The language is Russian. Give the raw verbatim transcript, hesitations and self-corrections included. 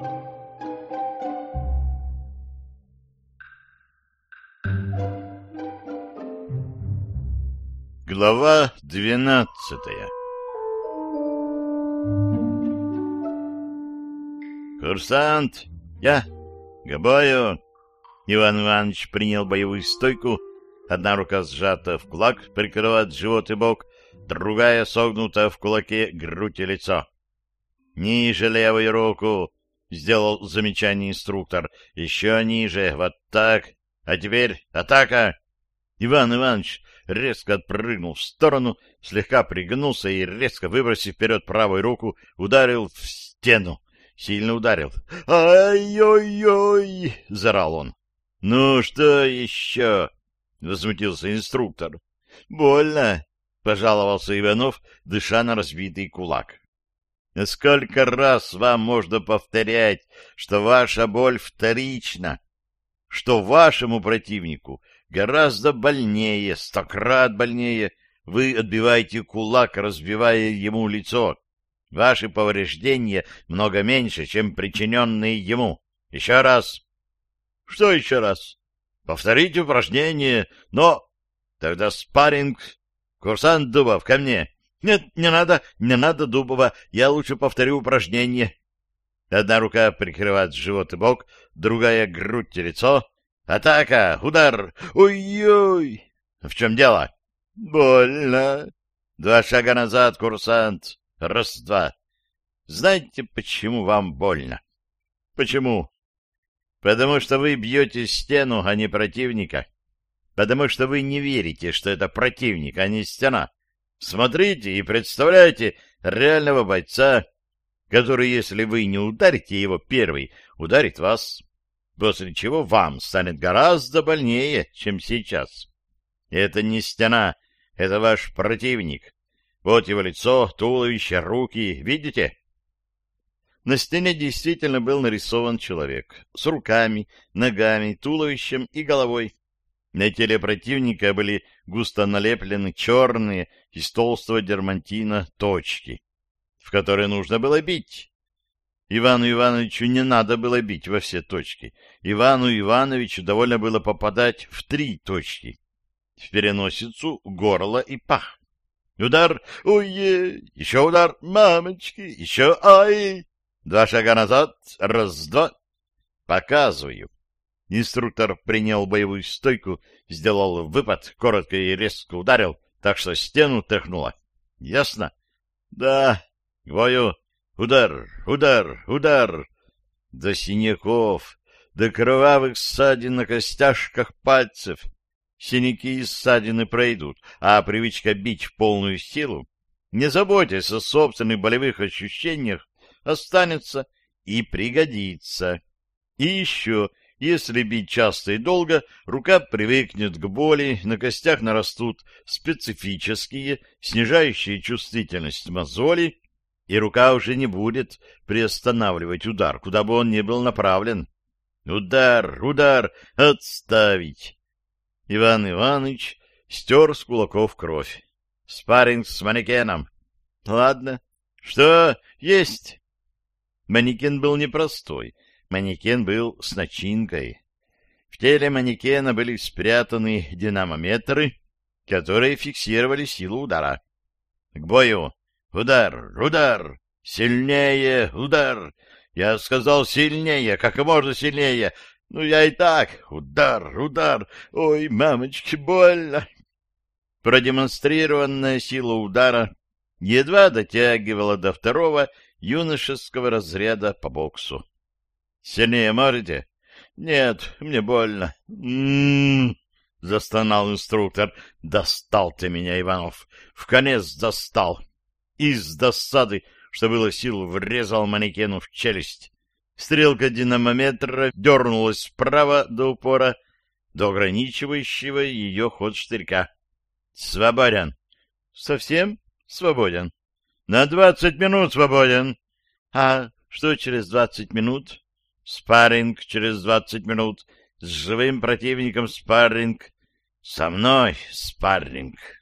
Глава двенадцатая. «Курсант, я к бою!» Иван Иванович принял боевую стойку. Одна рука сжата в кулак, прикрывает живот и бок, другая согнута в кулаке грудь и лицо. «Ниже левую руку!» — сделал замечание инструктор. «Еще ниже, вот так. А теперь атака!» Иван Иванович резко отпрыгнул в сторону, слегка пригнулся и, резко выбросив вперед правую руку, ударил в стену. Сильно ударил. «Ай-ой-ой!» — заорал он. «Ну, что еще?» — возмутился инструктор. «Больно!» — пожаловался Иванов, дыша на разбитый кулак. «Сколько раз вам можно повторять, что ваша боль вторична, что вашему противнику гораздо больнее, стократ больнее, вы отбиваете кулак, разбивая ему лицо. Ваши повреждения много меньше, чем причиненные ему. Еще раз». «Что еще раз?» «Повторите упражнение, но...» «Тогда спарринг. Курсант Дубов, ко мне». «Нет, не надо, не надо, Дубова, я лучше повторю упражнение». Одна рука прикрывает живот и бок, другая — грудь и лицо. «Атака! Удар! Ой-ой!» «В чем дело?» «Больно!» «Два шага назад, курсант!» «Раз-два!» «Знаете, почему вам больно?» «Почему?» «Потому что вы бьете стену, а не противника. Потому что вы не верите, что это противник, а не стена. Смотрите и представляете реального бойца, который, если вы не ударите его первый, ударит вас, после чего вам станет гораздо больнее, чем сейчас. Это не стена, это ваш противник. Вот его лицо, туловище, руки. Видите?» На стене действительно был нарисован человек с руками, ногами, туловищем и головой. На теле противника были густо налеплены черные из толстого дермантина точки, в которые нужно было бить. Ивану Ивановичу не надо было бить во все точки. Ивану Ивановичу довольно было попадать в три точки: в переносицу, горло и пах. Удар, ой-е, еще удар, мамочки, еще ай. Два шага назад, раз-два. Показываю. Инструктор принял боевую стойку, сделал выпад, коротко и резко ударил, так что стену тряхнуло. Ясно? Да. К бою. Удар, удар, удар. До синяков, до кровавых ссадин на костяшках пальцев. Синяки и ссадины пройдут, а привычка бить в полную силу, не заботясь о собственных болевых ощущениях, останется и пригодится. И еще, если бить часто и долго, рука привыкнет к боли, на костях нарастут специфические, снижающие чувствительность мозоли, и рука уже не будет приостанавливать удар, куда бы он ни был направлен. Удар, удар, отставить. Иван Иванович стер с кулаков кровь. Спарринг с манекеном. Ладно. Что? Есть. Манекен был непростой. Манекен был с начинкой. В теле манекена были спрятаны динамометры, которые фиксировали силу удара. К бою. Удар, удар, сильнее, удар. Я сказал сильнее, как можно сильнее. Ну, я и так. Удар, удар. Ой, мамочки, больно. Продемонстрированная сила удара едва дотягивала до второго юношеского разряда по боксу. Сильнее можете? Нет, мне больно. М-м-м, застонал инструктор. Достал ты меня, Иванов. Вконец достал. Из досады, что было сил, врезал манекену в челюсть. Стрелка динамометра дернулась вправо до упора, до ограничивающего ее ход штырька. Свободен. Совсем свободен. На двадцать минут свободен. А что через двадцать минут? Спарринг через двадцать минут. С живым противником спарринг. Со мной спарринг.